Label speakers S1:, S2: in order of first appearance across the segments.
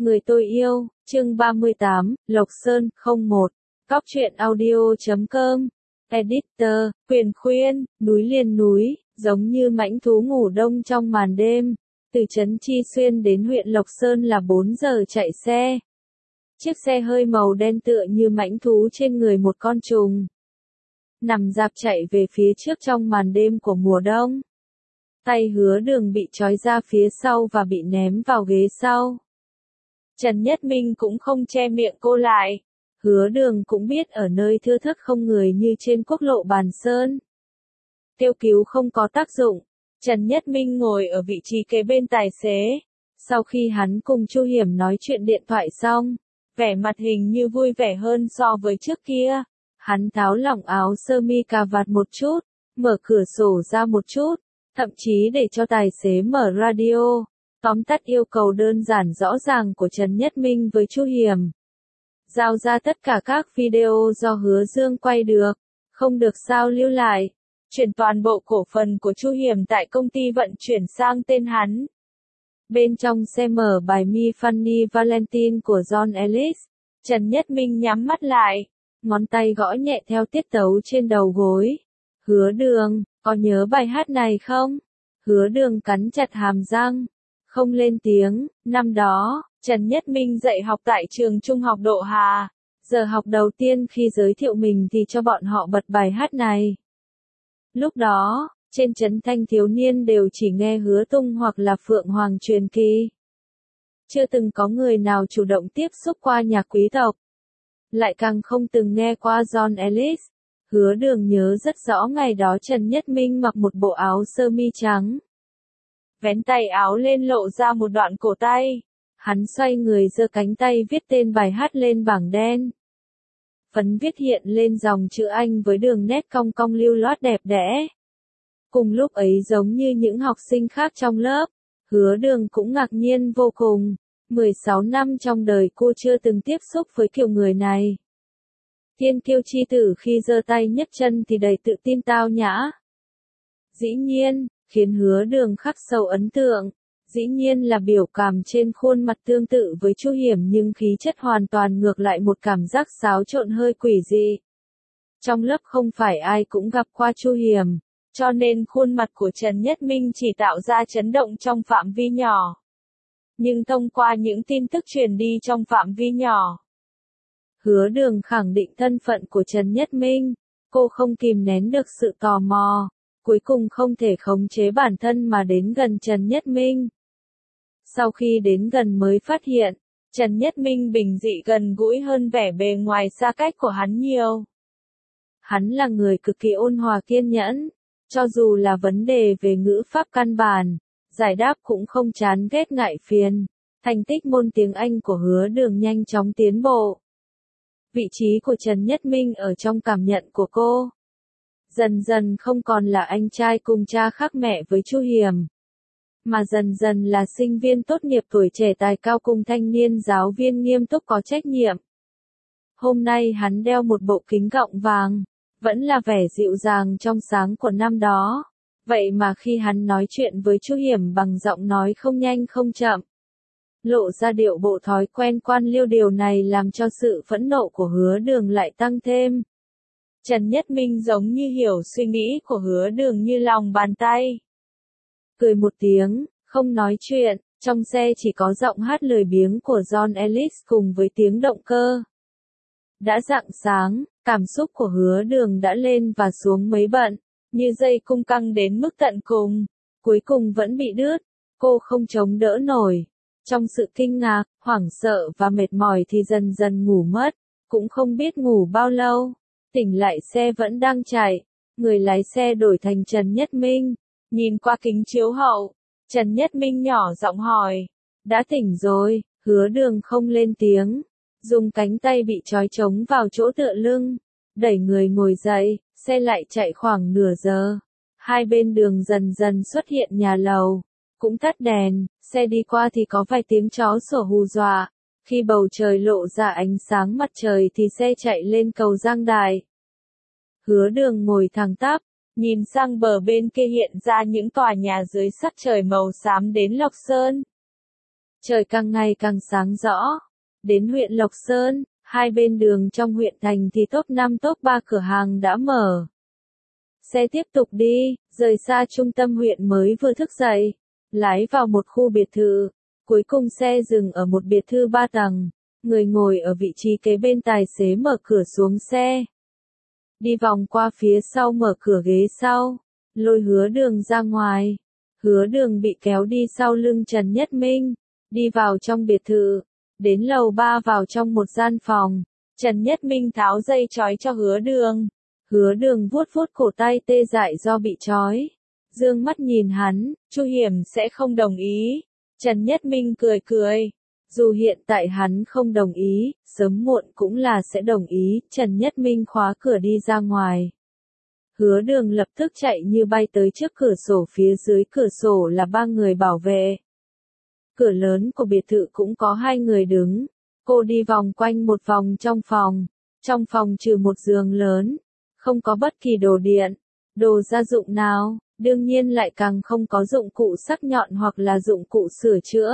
S1: Người tôi yêu, chương 38, Lộc Sơn, 01, Cóc truyện audio.com, Editor, Quyền khuyên, núi liền núi, giống như mãnh thú ngủ đông trong màn đêm. Từ trấn Chi Xuyên đến huyện Lộc Sơn là 4 giờ chạy xe. Chiếc xe hơi màu đen tựa như mãnh thú trên người một con trùng. Nằm dạp chạy về phía trước trong màn đêm của mùa đông. Tay Hứa Đường bị trói ra phía sau và bị ném vào ghế sau. Trần Nhất Minh cũng không che miệng cô lại. Hứa Đường cũng biết ở nơi thưa thớt không người như trên quốc lộ Bàn Sơn. Kêu cứu không có tác dụng. Trần Nhất Minh ngồi ở vị trí kế bên tài xế. Sau khi hắn cùng Chu Hiểm nói chuyện điện thoại xong, vẻ mặt hình như vui vẻ hơn so với trước kia. Hắn tháo lỏng áo sơ mi cà vạt một chút, mở cửa sổ ra một chút, thậm chí để cho tài xế mở radio, tóm tắt yêu cầu đơn giản rõ ràng của Trần Nhất Minh với Chu Hiểm. Giao ra tất cả các video do Hứa Dương quay được, không được sao lưu lại. Chuyển toàn bộ cổ phần của Chu Hiểm tại công ty vận chuyển sang tên hắn. Bên trong xe mở bài Me Funny Valentine của John Ellis, Trần Nhất Minh nhắm mắt lại, ngón tay gõ nhẹ theo tiết tấu trên đầu gối. Hứa Đường, có nhớ bài hát này không? Hứa Đường cắn chặt hàm răng, không lên tiếng. Năm đó, Trần Nhất Minh dạy học tại trường trung học Độ Hà. Giờ học đầu tiên khi giới thiệu mình thì cho bọn họ bật bài hát này. Lúc đó, trên trấn thanh thiếu niên đều chỉ nghe Hứa Tung hoặc là Phượng Hoàng truyền kỳ. Chưa từng có người nào chủ động tiếp xúc qua nhạc quý tộc. Lại càng không từng nghe qua John Ellis. Hứa Đường nhớ rất rõ ngày đó Trần Nhất Minh mặc một bộ áo sơ mi trắng. Vén tay áo lên lộ ra một đoạn cổ tay. Hắn xoay người giơ cánh tay viết tên bài hát lên bảng đen. Phấn viết hiện lên dòng chữ Anh với đường nét cong cong lưu loát đẹp đẽ. Cùng lúc ấy giống như những học sinh khác trong lớp, Hứa Đường cũng ngạc nhiên vô cùng. 16 năm trong đời cô chưa từng tiếp xúc với kiểu người này. Thiên kiêu chi tử khi giơ tay nhấc chân thì đầy tự tin tao nhã. Dĩ nhiên, khiến Hứa Đường khắc sâu ấn tượng. Dĩ nhiên là biểu cảm trên khuôn mặt tương tự với Chu Hiểm nhưng khí chất hoàn toàn ngược lại, một cảm giác xáo trộn hơi quỷ dị. Trong lớp không phải ai cũng gặp qua Chu Hiểm, cho nên khuôn mặt của Trần Nhất Minh chỉ tạo ra chấn động trong phạm vi nhỏ. Nhưng thông qua những tin tức truyền đi trong phạm vi nhỏ, Hứa Đường khẳng định thân phận của Trần Nhất Minh. Cô không kìm nén được sự tò mò, cuối cùng không thể khống chế bản thân mà đến gần Trần Nhất Minh. Sau khi đến gần mới phát hiện, Trần Nhất Minh bình dị gần gũi hơn vẻ bề ngoài xa cách của hắn nhiều. Hắn là người cực kỳ ôn hòa kiên nhẫn, cho dù là vấn đề về ngữ pháp căn bản, giải đáp cũng không chán ghét ngại phiền. Thành tích môn tiếng Anh của Hứa Đường nhanh chóng tiến bộ. Vị trí của Trần Nhất Minh ở trong cảm nhận của cô dần dần không còn là anh trai cùng cha khác mẹ với Chu Hiểm, mà dần dần là sinh viên tốt nghiệp tuổi trẻ tài cao cùng thanh niên giáo viên nghiêm túc có trách nhiệm. Hôm nay hắn đeo một bộ kính gọng vàng, vẫn là vẻ dịu dàng trong sáng của năm đó. Vậy mà khi hắn nói chuyện với Chu Hiểm bằng giọng nói không nhanh không chậm, lộ ra điệu bộ thói quen quan liêu, điều này làm cho sự phẫn nộ của Hứa Đường lại tăng thêm. Trần Nhất Minh giống như hiểu suy nghĩ của Hứa Đường như lòng bàn tay. Cười một tiếng, không nói chuyện, trong xe chỉ có giọng hát lười biếng của John Ellis cùng với tiếng động cơ. Đã rạng sáng, cảm xúc của Hứa Đường đã lên và xuống mấy bận, như dây cung căng đến mức tận cùng, cuối cùng vẫn bị đứt. Cô không chống đỡ nổi. Trong sự kinh ngạc, hoảng sợ và mệt mỏi thì dần dần ngủ mất, cũng không biết ngủ bao lâu. Tỉnh lại xe vẫn đang chạy, người lái xe đổi thành Trần Nhất Minh. Nhìn qua kính chiếu hậu, Trần Nhất Minh nhỏ giọng hỏi, đã tỉnh rồi? Hứa Đường không lên tiếng, dùng cánh tay bị trói trống vào chỗ tựa lưng, đẩy người ngồi dậy. Xe lại chạy khoảng nửa giờ. Hai bên đường dần dần xuất hiện nhà lầu, cũng tắt đèn, xe đi qua thì có vài tiếng chó sủa hù dọa. Khi bầu trời lộ ra ánh sáng mặt trời thì xe chạy lên cầu Giang Đại. Hứa Đường ngồi thẳng tắp, nhìn sang bờ bên kia hiện ra những tòa nhà dưới sắc trời màu xám đến Lộc Sơn. Trời càng ngày càng sáng rõ. Đến huyện Lộc Sơn, hai bên đường trong huyện thành thì top 5 top 3 cửa hàng đã mở. Xe tiếp tục đi, rời xa trung tâm huyện mới vừa thức dậy, lái vào một khu biệt thự. Cuối cùng xe dừng ở một biệt thự 3 tầng. Người ngồi ở vị trí kế bên tài xế mở cửa xuống xe. Đi vòng qua phía sau mở cửa ghế sau, lôi Hứa Đường ra ngoài. Hứa Đường bị kéo đi sau lưng Trần Nhất Minh, đi vào trong biệt thự, đến lầu 3 vào trong một gian phòng. Trần Nhất Minh tháo dây trói cho Hứa Đường. Hứa Đường vuốt vuốt cổ tay tê dại do bị trói. Dương mắt nhìn hắn, Chu Hiểm sẽ không đồng ý. Trần Nhất Minh cười cười. Dù hiện tại hắn không đồng ý, sớm muộn cũng là sẽ đồng ý. Trần Nhất Minh khóa cửa đi ra ngoài. Hứa Đường lập tức chạy như bay tới trước cửa sổ, phía dưới cửa sổ là 3 người bảo vệ. Cửa lớn của biệt thự cũng có 2 người đứng. Cô đi vòng quanh một vòng trong phòng. Trong phòng trừ một giường lớn, không có bất kỳ đồ điện, đồ gia dụng nào, đương nhiên lại càng không có dụng cụ sắc nhọn hoặc là dụng cụ sửa chữa.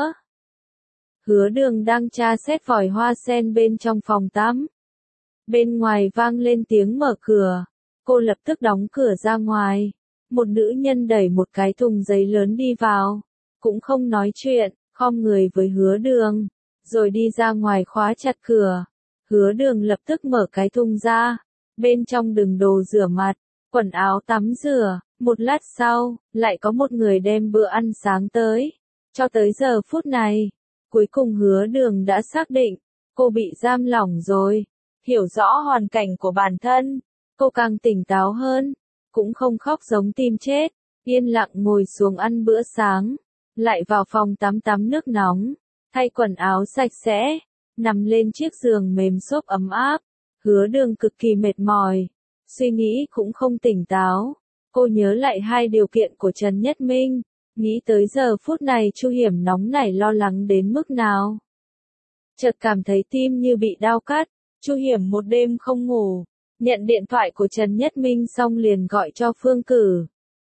S1: Hứa Đường đang tra xét vòi hoa sen bên trong phòng tắm. Bên ngoài vang lên tiếng mở cửa. Cô lập tức đóng cửa ra ngoài. Một nữ nhân đẩy một cái thùng giấy lớn đi vào. Cũng không nói chuyện, khom người với Hứa Đường. Rồi đi ra ngoài khóa chặt cửa. Hứa Đường lập tức mở cái thùng ra. Bên trong đựng đồ rửa mặt, quần áo tắm rửa. Một lát sau, lại có một người đem bữa ăn sáng tới. Cho tới giờ phút này, cuối cùng Hứa Đường đã xác định, cô bị giam lỏng rồi. Hiểu rõ hoàn cảnh của bản thân, cô càng tỉnh táo hơn, cũng không khóc giống tim chết, yên lặng ngồi xuống ăn bữa sáng, lại vào phòng tắm tắm nước nóng, thay quần áo sạch sẽ, nằm lên chiếc giường mềm xốp ấm áp. Hứa Đường cực kỳ mệt mỏi, suy nghĩ cũng không tỉnh táo. Cô nhớ lại 2 điều kiện của Trần Nhất Minh, nghĩ tới giờ phút này Chu Hiểm nóng nảy lo lắng đến mức nào. Chợt cảm thấy tim như bị đau cắt. Chu Hiểm một đêm không ngủ, nhận điện thoại của Trần Nhất Minh xong liền gọi cho Phương Cử.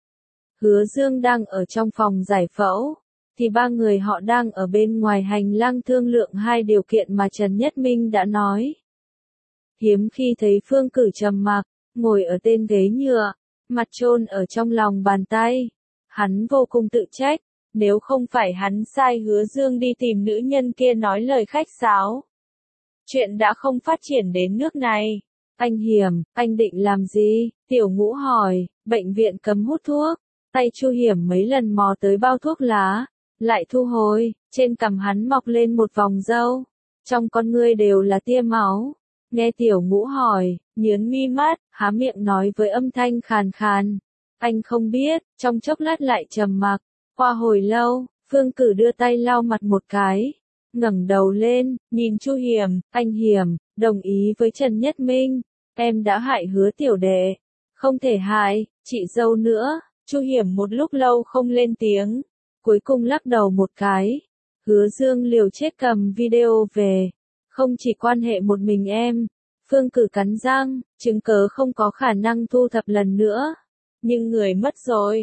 S1: Hứa Dương đang ở trong phòng giải phẫu, thì 3 người họ đang ở bên ngoài hành lang thương lượng 2 điều kiện mà Trần Nhất Minh đã nói. Hiếm khi thấy Phương Cử trầm mặc, ngồi ở tên ghế nhựa, mặt chôn ở trong lòng bàn tay. Hắn vô cùng tự trách, nếu không phải hắn sai Hứa Dương đi tìm nữ nhân kia nói lời khách sáo, chuyện đã không phát triển đến nước này. Anh Hiểm, anh định làm gì? Tiểu Ngũ hỏi. Bệnh viện cấm hút thuốc. Tay Chu Hiểm mấy lần mò tới bao thuốc lá, lại thu hồi. Trên cằm hắn mọc lên một vòng râu, trong con ngươi đều là tia máu. Nghe Tiểu Ngũ hỏi, nhướng mi mắt, há miệng nói với âm thanh khàn khàn. Anh không biết. Trong chốc lát lại trầm mặc. Qua hồi lâu, Phương Cử đưa tay lau mặt một cái, ngẩng đầu lên, nhìn Chu Hiểm. Anh Hiểm, đồng ý với Trần Nhất Minh, em đã hại Hứa tiểu đệ, không thể hại chị dâu nữa. Chu Hiểm một lúc lâu không lên tiếng, cuối cùng lắc đầu một cái. Hứa Dương liều chết cầm video về, không chỉ quan hệ một mình em. Phương Cử cắn răng, chứng cớ không có khả năng thu thập lần nữa, nhưng người mất rồi.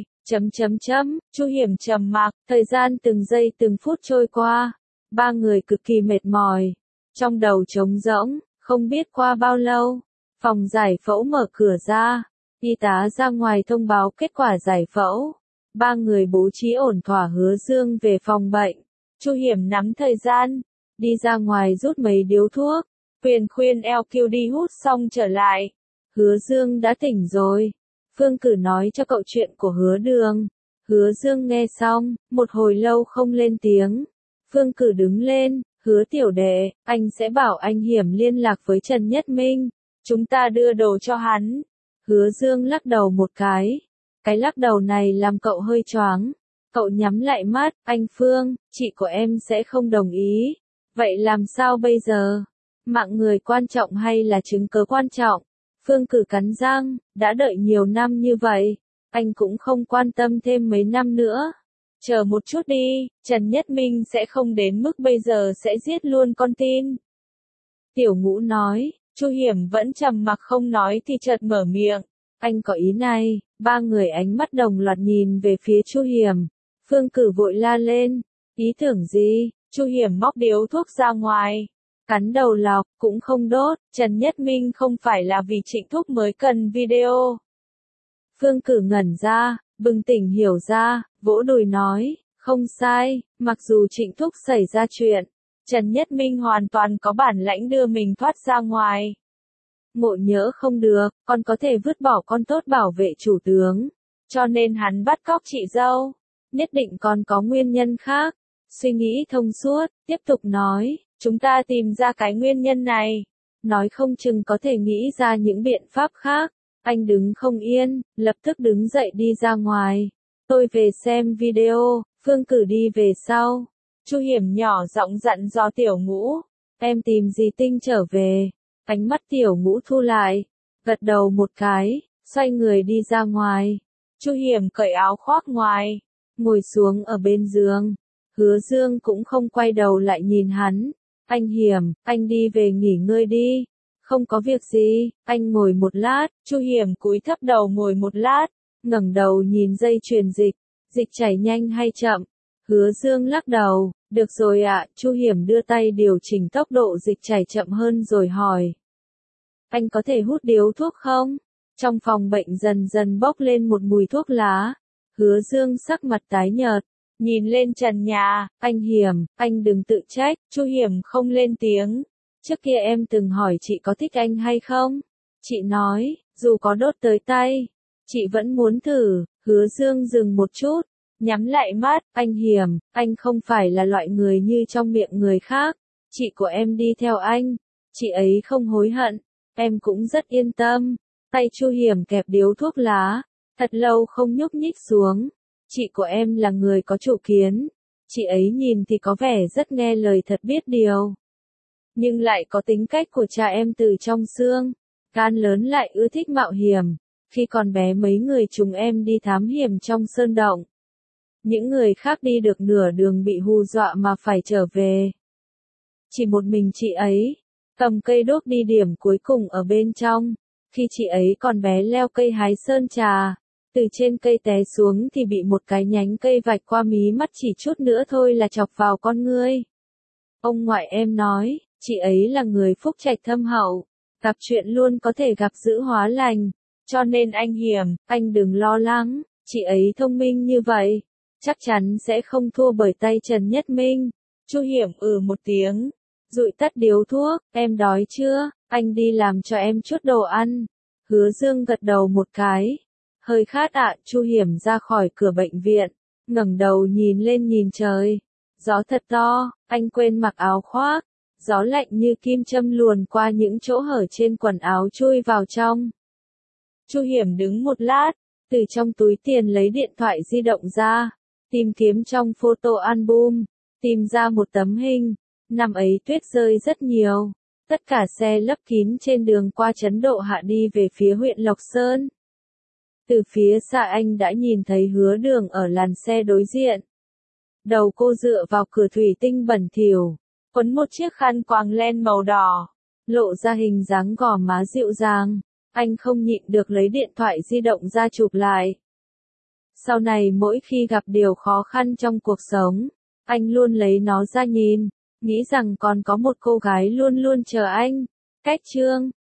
S1: Chu Hiểm trầm mặc, thời gian từng giây từng phút trôi qua. 3 người cực kỳ mệt mỏi, trong đầu trống rỗng, không biết qua bao lâu, phòng giải phẫu mở cửa ra, y tá ra ngoài thông báo kết quả giải phẫu. 3 người bố trí ổn thỏa Hứa Dương về phòng bệnh. Chu Hiểm nắm thời gian, đi ra ngoài rút mấy điếu thuốc, khuyên LQ đi hút xong trở lại. Hứa Dương đã tỉnh rồi. Phương Cử nói cho cậu chuyện của Hứa Đường. Hứa Dương nghe xong, một hồi lâu không lên tiếng. Phương Cử đứng lên, Hứa tiểu đệ, anh sẽ bảo anh Hiểm liên lạc với Trần Nhất Minh. Chúng ta đưa đồ cho hắn. Hứa Dương lắc đầu một cái. Cái lắc đầu này làm cậu hơi choáng. Cậu nhắm lại mắt, anh Phương, chị của em sẽ không đồng ý. Vậy làm sao bây giờ? Mạng người quan trọng hay là chứng cớ quan trọng? Phương Cử cắn răng, đã đợi nhiều năm như vậy, anh cũng không quan tâm thêm mấy năm nữa. Chờ một chút đi, Trần Nhất Minh sẽ không đến mức bây giờ sẽ giết luôn con tin. Tiểu Ngũ nói. Chu Hiểm vẫn trầm mặc không nói thì chợt mở miệng. Anh có ý này. 3 người ánh mắt đồng loạt nhìn về phía Chu Hiểm. Phương Cử vội la lên. Ý tưởng gì? Chu Hiểm móc điếu thuốc ra ngoài, cắn đầu lọc, cũng không đốt, Trần Nhất Minh không phải là vì Trịnh Thúc mới cần video. Phương Cử ngẩn ra, bừng tỉnh hiểu ra, vỗ đùi nói, không sai, mặc dù Trịnh Thúc xảy ra chuyện, Trần Nhất Minh hoàn toàn có bản lãnh đưa mình thoát ra ngoài. Ngộ nhỡ không được, con có thể vứt bỏ con tốt bảo vệ chủ tướng, cho nên hắn bắt cóc chị dâu, nhất định còn có nguyên nhân khác. Suy nghĩ thông suốt, tiếp tục nói, chúng ta tìm ra cái nguyên nhân này, nói không chừng có thể nghĩ ra những biện pháp khác. Anh đứng không yên, lập tức đứng dậy đi ra ngoài. Tôi về xem video, Phương Cử đi về sau. Chu Hiểm nhỏ giọng dặn dò Tiểu Ngũ, em tìm gì Tinh trở về. Ánh mắt Tiểu Ngũ thu lại, gật đầu một cái, xoay người đi ra ngoài. Chu Hiểm cởi áo khoác ngoài, ngồi xuống ở bên giường. Hứa Dương cũng không quay đầu lại nhìn hắn. Anh Hiểm, anh đi về nghỉ ngơi đi. Không có việc gì, anh ngồi một lát. Chu Hiểm cúi thấp đầu ngồi một lát, ngẩng đầu nhìn dây chuyền dịch. Dịch chảy nhanh hay chậm? Hứa Dương lắc đầu, được rồi ạ. Chu Hiểm đưa tay điều chỉnh tốc độ dịch chảy chậm hơn rồi hỏi. Anh có thể hút điếu thuốc không? Trong phòng bệnh dần dần bốc lên một mùi thuốc lá. Hứa Dương sắc mặt tái nhợt, nhìn lên trần nhà. Anh Hiểm, anh đừng tự trách. Chu Hiểm không lên tiếng. Trước kia em từng hỏi chị có thích anh hay không? Chị nói, dù có đốt tới tay, chị vẫn muốn thử. Hứa Dương dừng một chút, nhắm lại mắt. Anh Hiểm, anh không phải là loại người như trong miệng người khác. Chị của em đi theo anh, chị ấy không hối hận, em cũng rất yên tâm. Tay Chu Hiểm kẹp điếu thuốc lá, thật lâu không nhúc nhích xuống. Chị của em là người có chủ kiến, chị ấy nhìn thì có vẻ rất nghe lời thật biết điều, nhưng lại có tính cách của cha em từ trong xương, gan lớn lại ưa thích mạo hiểm. Khi còn bé mấy người chúng em đi thám hiểm trong sơn động. Những người khác đi được nửa đường bị hù dọa mà phải trở về. Chỉ một mình chị ấy, cầm cây đốt đi điểm cuối cùng ở bên trong. Khi chị ấy còn bé leo cây hái sơn trà, từ trên cây té xuống thì bị một cái nhánh cây vạch qua mí mắt, chỉ chút nữa thôi là chọc vào con ngươi. Ông ngoại em nói, chị ấy là người phúc trạch thâm hậu, gặp chuyện luôn có thể gặp dữ hóa lành, cho nên anh Hiểm, anh đừng lo lắng, chị ấy thông minh như vậy, chắc chắn sẽ không thua bởi tay Trần Nhất Minh. Chu Hiểm một tiếng, dụi tắt điếu thuốc. Em đói chưa? Anh đi làm cho em chút đồ ăn. Hứa Dương gật đầu một cái. Hơi khát ạ. Chu Hiểm ra khỏi cửa bệnh viện, ngẩng đầu nhìn lên nhìn trời. Gió thật to, anh quên mặc áo khoác. Gió lạnh như kim châm luồn qua những chỗ hở trên quần áo chui vào trong. Chu Hiểm đứng một lát, từ trong túi tiền lấy điện thoại di động ra, tìm kiếm trong photo album, tìm ra một tấm hình. Năm ấy tuyết rơi rất nhiều, tất cả xe lấp kín trên đường qua trấn Độ Hạ đi về phía huyện Lộc Sơn. Từ phía xa anh đã nhìn thấy Hứa Đường ở làn xe đối diện. Đầu cô dựa vào cửa thủy tinh bẩn thỉu, quấn một chiếc khăn quàng len màu đỏ, lộ ra hình dáng gò má dịu dàng. Anh không nhịn được lấy điện thoại di động ra chụp lại. Sau này mỗi khi gặp điều khó khăn trong cuộc sống, anh luôn lấy nó ra nhìn, nghĩ rằng còn có một cô gái luôn luôn chờ anh. Cách chương